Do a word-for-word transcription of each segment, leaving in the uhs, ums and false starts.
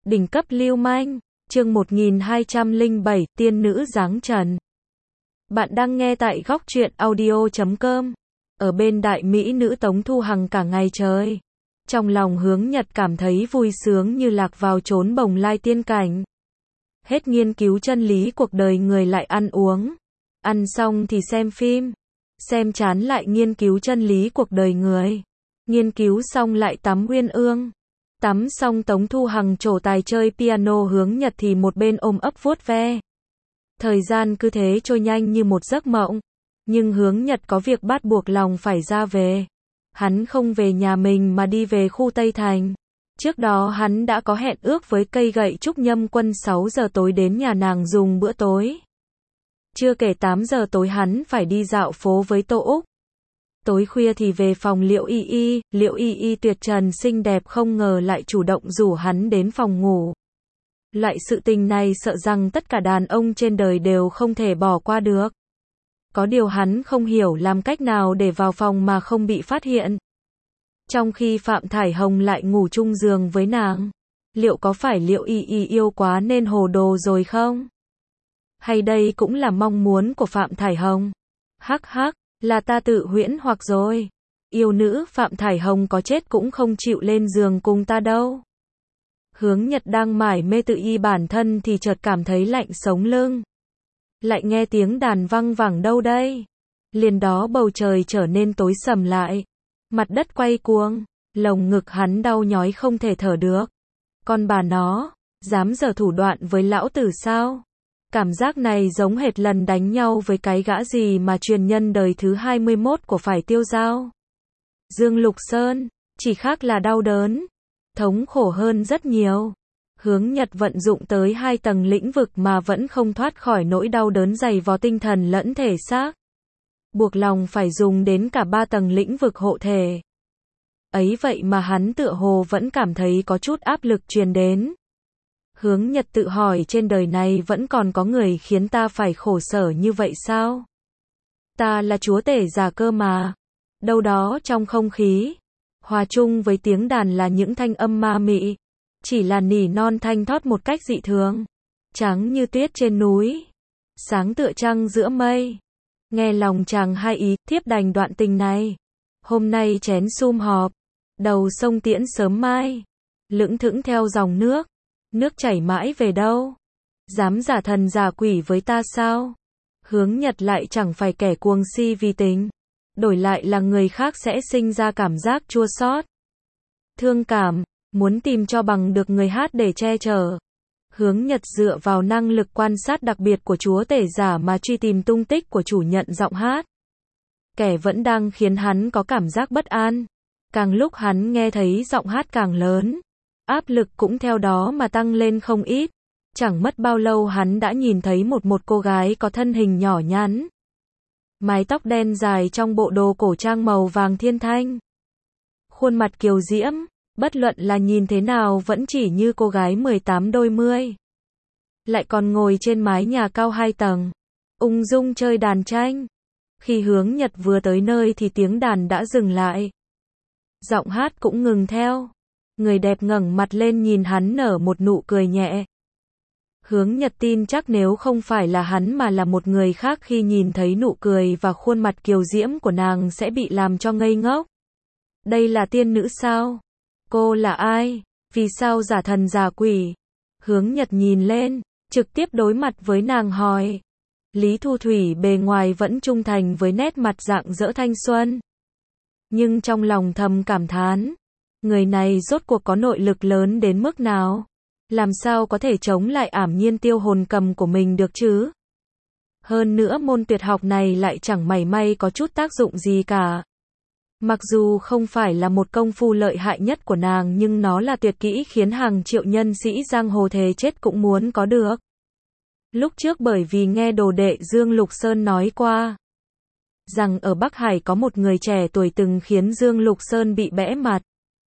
Đỉnh cấp lưu manh, chương một nghìn hai trăm lẻ bảy, tiên nữ dáng trần. Bạn đang nghe tại góc truyện audio chấm com. Ở bên đại mỹ nữ Tống Thu Hằng cả ngày trời. Trong lòng Hướng Nhật cảm thấy vui sướng như lạc vào chốn bồng lai tiên cảnh. Hết nghiên cứu chân lý cuộc đời người lại ăn uống. Ăn xong thì xem phim. Xem chán lại nghiên cứu chân lý cuộc đời người. Nghiên cứu xong lại tắm uyên ương. Tắm xong Tống Thu Hằng trổ tài chơi piano, Hướng Nhật thì một bên ôm ấp vuốt ve. Thời gian cứ thế trôi nhanh như một giấc mộng. Nhưng Hướng Nhật có việc bắt buộc lòng phải ra về. Hắn không về nhà mình mà đi về khu Tây Thành. Trước đó hắn đã có hẹn ước với cây gậy trúc Nhâm Quân sáu giờ tối đến nhà nàng dùng bữa tối. Chưa kể tám giờ tối hắn phải đi dạo phố với Tô Úc. Tối khuya thì về phòng Liệu Y Y, Liệu Y Y tuyệt trần xinh đẹp không ngờ lại chủ động rủ hắn đến phòng ngủ. Loại sự tình này sợ rằng tất cả đàn ông trên đời đều không thể bỏ qua được. Có điều hắn không hiểu làm cách nào để vào phòng mà không bị phát hiện. Trong khi Phạm Thải Hồng lại ngủ chung giường với nàng. Liệu có phải Liệu Y Y yêu quá nên hồ đồ rồi không? Hay đây cũng là mong muốn của Phạm Thải Hồng? Hắc hắc. Là ta tự huyễn hoặc rồi. Yêu nữ Phạm Thải Hồng có chết cũng không chịu lên giường cùng ta đâu. Hướng Nhật đang mải mê tự y bản thân thì chợt cảm thấy lạnh sống lưng. Lại nghe tiếng đàn văng vẳng đâu đây. Liền đó bầu trời trở nên tối sầm lại. Mặt đất quay cuồng. Lồng ngực hắn đau nhói không thể thở được. Con bà nó, dám giở thủ đoạn với lão tử sao? Cảm giác này giống hệt lần đánh nhau với cái gã gì mà truyền nhân đời thứ hai mươi mốt của phải Tiêu Giao. Dương Lục Sơn, chỉ khác là đau đớn, thống khổ hơn rất nhiều. Hướng Nhật vận dụng tới hai tầng lĩnh vực mà vẫn không thoát khỏi nỗi đau đớn dày vò tinh thần lẫn thể xác. Buộc lòng phải dùng đến cả ba tầng lĩnh vực hộ thể. Ấy vậy mà hắn tựa hồ vẫn cảm thấy có chút áp lực truyền đến. Hướng Nhật tự hỏi trên đời này vẫn còn có người khiến ta phải khổ sở như vậy sao? Ta là chúa tể giả cơ mà. Đâu đó trong không khí, hòa chung với tiếng đàn là những thanh âm ma mị. Chỉ là nỉ non thanh thoát một cách dị thường. Trắng như tuyết trên núi. Sáng tựa trăng giữa mây. Nghe lòng chàng hai ý, thiếp đành đoạn tình này. Hôm nay chén sum họp. Đầu sông tiễn sớm mai. Lững thững theo dòng nước. Nước chảy mãi về đâu? Dám giả thần giả quỷ với ta sao? Hướng Nhật lại chẳng phải kẻ cuồng si vì tình. Đổi lại là người khác sẽ sinh ra cảm giác chua xót, thương cảm, muốn tìm cho bằng được người hát để che chở. Hướng Nhật dựa vào năng lực quan sát đặc biệt của chúa tể giả mà truy tìm tung tích của chủ nhận giọng hát. Kẻ vẫn đang khiến hắn có cảm giác bất an. Càng lúc hắn nghe thấy giọng hát càng lớn. Áp lực cũng theo đó mà tăng lên không ít. Chẳng mất bao lâu hắn đã nhìn thấy một một cô gái có thân hình nhỏ nhắn. Mái tóc đen dài trong bộ đồ cổ trang màu vàng thiên thanh. Khuôn mặt kiều diễm, bất luận là nhìn thế nào vẫn chỉ như cô gái mười tám đôi mươi. Lại còn ngồi trên mái nhà cao hai tầng. Ung dung chơi đàn tranh. Khi Hướng Nhật vừa tới nơi thì tiếng đàn đã dừng lại. Giọng hát cũng ngừng theo. Người đẹp ngẩng mặt lên nhìn hắn nở một nụ cười nhẹ. Hướng Nhật tin chắc nếu không phải là hắn mà là một người khác khi nhìn thấy nụ cười và khuôn mặt kiều diễm của nàng sẽ bị làm cho ngây ngốc. Đây là tiên nữ sao? Cô là ai? Vì sao giả thần giả quỷ? Hướng Nhật nhìn lên, trực tiếp đối mặt với nàng hỏi. Lý Thu Thủy bề ngoài vẫn trung thành với nét mặt rạng rỡ thanh xuân. Nhưng trong lòng thầm cảm thán. Người này rốt cuộc có nội lực lớn đến mức nào? Làm sao có thể chống lại ảm nhiên tiêu hồn cầm của mình được chứ? Hơn nữa môn tuyệt học này lại chẳng mảy may có chút tác dụng gì cả. Mặc dù không phải là một công phu lợi hại nhất của nàng nhưng nó là tuyệt kỹ khiến hàng triệu nhân sĩ giang hồ thề chết cũng muốn có được. Lúc trước bởi vì nghe đồ đệ Dương Lục Sơn nói qua. Rằng ở Bắc Hải có một người trẻ tuổi từng khiến Dương Lục Sơn bị bẽ mặt.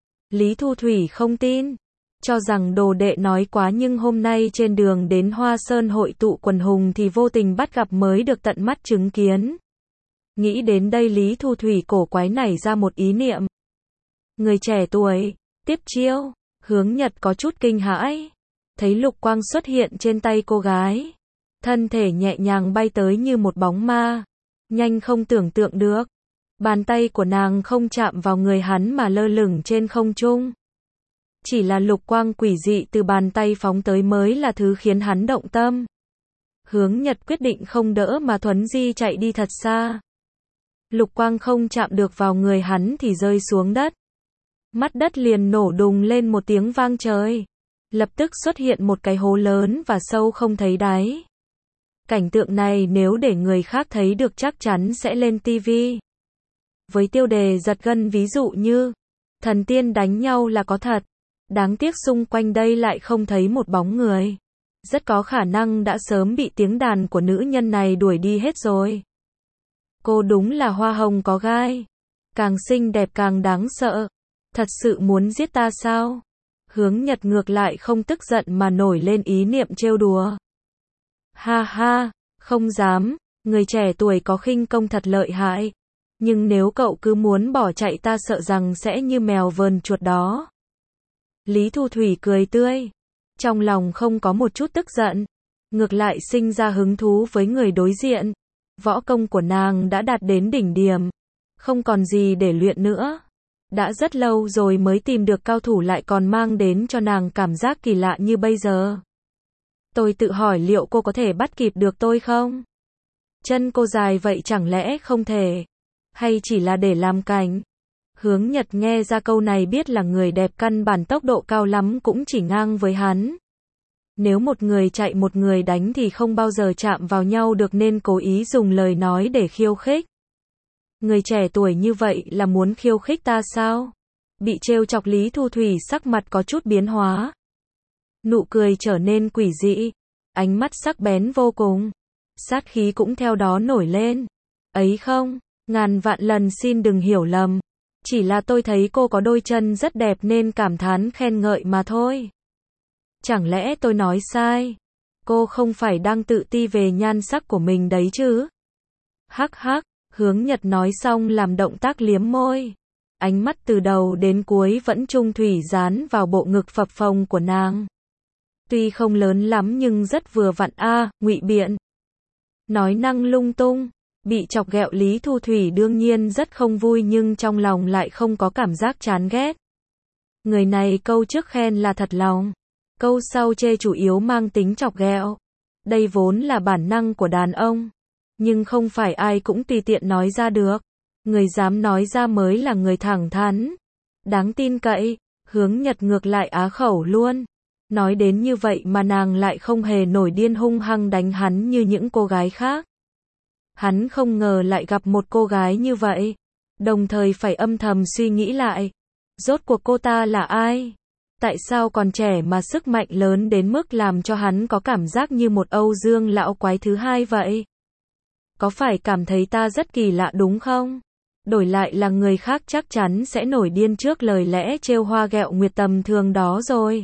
Lý Thu Thủy không tin, cho rằng đồ đệ nói quá nhưng hôm nay trên đường đến Hoa Sơn hội tụ quần hùng thì vô tình bắt gặp mới được tận mắt chứng kiến. Nghĩ đến đây Lý Thu Thủy cổ quái nảy ra một ý niệm. Người trẻ tuổi, tiếp chiêu, Hướng Nhật có chút kinh hãi. thấy lục quang xuất hiện trên tay cô gái. Thân thể nhẹ nhàng bay tới như một bóng ma, nhanh không tưởng tượng được. Bàn tay của nàng không chạm vào người hắn mà lơ lửng trên không trung. Chỉ là lục quang quỷ dị từ bàn tay phóng tới mới là thứ khiến hắn động tâm. Hướng Nhật quyết định không đỡ mà thuấn di chạy đi thật xa. Lục quang không chạm được vào người hắn thì rơi xuống đất. Mắt đất liền nổ đùng lên một tiếng vang trời. Lập tức xuất hiện một cái hố lớn và sâu không thấy đáy. Cảnh tượng này nếu để người khác thấy được chắc chắn sẽ lên ti vi. Với tiêu đề giật gân ví dụ như thần tiên đánh nhau là có thật. Đáng tiếc xung quanh đây lại không thấy một bóng người. Rất có khả năng đã sớm bị tiếng đàn của nữ nhân này đuổi đi hết rồi. Cô đúng là hoa hồng có gai. Càng xinh đẹp càng đáng sợ. Thật sự muốn giết ta sao? Hướng Nhật ngược lại không tức giận mà nổi lên ý niệm trêu đùa. Ha ha, không dám, người trẻ tuổi có khinh công thật lợi hại. Nhưng nếu cậu cứ muốn bỏ chạy ta sợ rằng sẽ như mèo vờn chuột đó. Lý Thu Thủy cười tươi. Trong lòng không có một chút tức giận. Ngược lại sinh ra hứng thú với người đối diện. Võ công của nàng đã đạt đến đỉnh điểm. Không còn gì để luyện nữa. Đã rất lâu rồi mới tìm được cao thủ lại còn mang đến cho nàng cảm giác kỳ lạ như bây giờ. Tôi tự hỏi liệu cô có thể bắt kịp được tôi không? Chân cô dài vậy chẳng lẽ không thể? Hay chỉ là để làm cảnh? Hướng Nhật nghe ra câu này biết là người đẹp căn bản tốc độ cao lắm cũng chỉ ngang với hắn. Nếu một người chạy một người đánh thì không bao giờ chạm vào nhau được nên cố ý dùng lời nói để khiêu khích. Người trẻ tuổi như vậy là muốn khiêu khích ta sao? Bị trêu chọc Lý Thu Thủy sắc mặt có chút biến hóa. Nụ cười trở nên quỷ dị. Ánh mắt sắc bén vô cùng. Sát khí cũng theo đó nổi lên. Ấy không, ngàn vạn lần xin đừng hiểu lầm. Chỉ là tôi thấy cô có đôi chân rất đẹp nên cảm thán khen ngợi mà thôi. Chẳng lẽ tôi nói sai? Cô không phải đang tự ti về nhan sắc của mình đấy chứ? Hắc hắc, Hướng Nhật nói xong làm động tác liếm môi. Ánh mắt từ đầu đến cuối vẫn trung thủy dán vào bộ ngực phập phồng của nàng. Tuy không lớn lắm nhưng rất vừa vặn a, ngụy biện. Nói năng lung tung. Bị chọc ghẹo Lý Thu Thủy đương nhiên rất không vui nhưng trong lòng lại không có cảm giác chán ghét. Người này câu trước khen là thật lòng. Câu sau chê chủ yếu mang tính chọc ghẹo. Đây vốn là bản năng của đàn ông. Nhưng không phải ai cũng tùy tiện nói ra được. Người dám nói ra mới là người thẳng thắn. Đáng tin cậy. Hướng Nhật ngược lại á khẩu luôn. Nói đến như vậy mà nàng lại không hề nổi điên hung hăng đánh hắn như những cô gái khác. Hắn không ngờ lại gặp một cô gái như vậy. Đồng thời phải âm thầm suy nghĩ lại. Rốt cuộc cô ta là ai? Tại sao còn trẻ mà sức mạnh lớn đến mức làm cho hắn có cảm giác như một Âu Dương lão quái thứ hai vậy? Có phải cảm thấy ta rất kỳ lạ đúng không? Đổi lại là người khác chắc chắn sẽ nổi điên trước lời lẽ trêu hoa ghẹo nguyệt tầm thường đó rồi.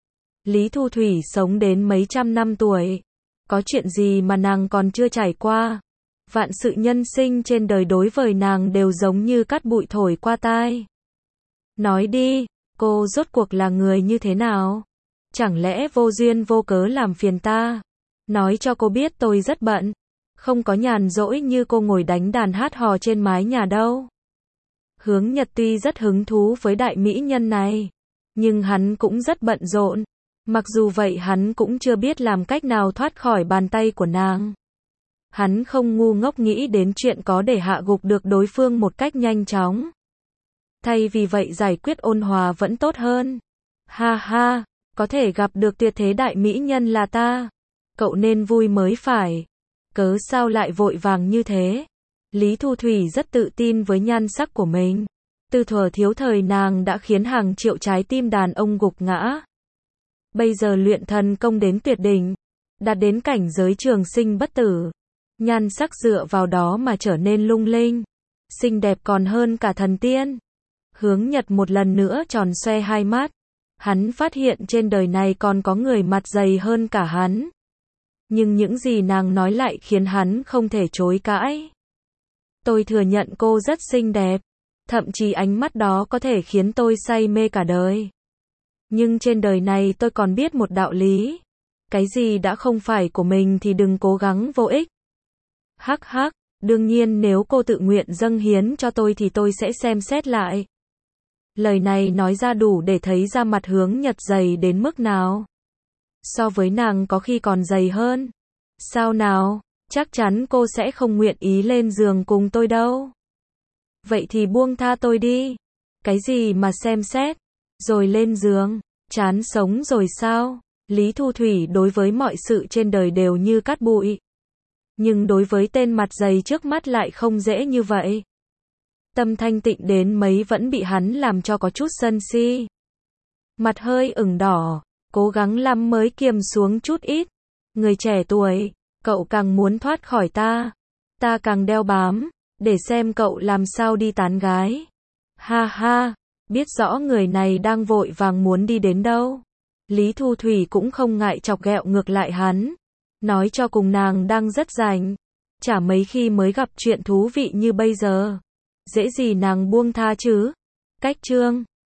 Lý Thu Thủy sống đến mấy trăm năm tuổi. Có chuyện gì mà nàng còn chưa trải qua? Vạn sự nhân sinh trên đời đối với nàng đều giống như cát bụi thổi qua tai. Nói đi, cô rốt cuộc là người như thế nào? Chẳng lẽ vô duyên vô cớ làm phiền ta? Nói cho cô biết tôi rất bận. Không có nhàn rỗi như cô ngồi đánh đàn hát hò trên mái nhà đâu. Hướng Nhật tuy rất hứng thú với đại mỹ nhân này. Nhưng hắn cũng rất bận rộn. Mặc dù vậy hắn cũng chưa biết làm cách nào thoát khỏi bàn tay của nàng. Hắn không ngu ngốc nghĩ đến chuyện có để hạ gục được đối phương một cách nhanh chóng. Thay vì vậy giải quyết ôn hòa vẫn tốt hơn. Ha ha, có thể gặp được tuyệt thế đại mỹ nhân là ta. Cậu nên vui mới phải. Cớ sao lại vội vàng như thế? Lý Thu Thủy rất tự tin với nhan sắc của mình. Từ thuở thiếu thời nàng đã khiến hàng triệu trái tim đàn ông gục ngã. Bây giờ luyện thần công đến tuyệt đỉnh. Đạt đến cảnh giới trường sinh bất tử. Nhan sắc dựa vào đó mà trở nên lung linh. Xinh đẹp còn hơn cả thần tiên. Hướng Nhật một lần nữa tròn xoe hai mắt. Hắn phát hiện trên đời này còn có người mặt dày hơn cả hắn. Nhưng những gì nàng nói lại khiến hắn không thể chối cãi. Tôi thừa nhận cô rất xinh đẹp. Thậm chí ánh mắt đó có thể khiến tôi say mê cả đời. Nhưng trên đời này tôi còn biết một đạo lý. Cái gì đã không phải của mình thì đừng cố gắng vô ích. Hắc hắc, đương nhiên nếu cô tự nguyện dâng hiến cho tôi thì tôi sẽ xem xét lại. Lời này nói ra đủ để thấy ra mặt Hướng Nhật dày đến mức nào. So với nàng có khi còn dày hơn. Sao nào, chắc chắn cô sẽ không nguyện ý lên giường cùng tôi đâu. Vậy thì buông tha tôi đi. Cái gì mà xem xét, rồi lên giường, chán sống rồi sao? Lý Thu Thủy đối với mọi sự trên đời đều như cát bụi. Nhưng đối với tên mặt dày trước mắt lại không dễ như vậy. Tâm thanh tịnh đến mấy vẫn bị hắn làm cho có chút sân si. Mặt hơi ửng đỏ, cố gắng lắm mới kiềm xuống chút ít. Người trẻ tuổi, cậu càng muốn thoát khỏi ta, ta càng đeo bám, để xem cậu làm sao đi tán gái. Ha ha, biết rõ người này đang vội vàng muốn đi đến đâu. Lý Thu Thủy cũng không ngại chọc ghẹo ngược lại hắn. Nói cho cùng nàng đang rất rảnh. Chả mấy khi mới gặp chuyện thú vị như bây giờ. Dễ gì nàng buông tha chứ. Cách chương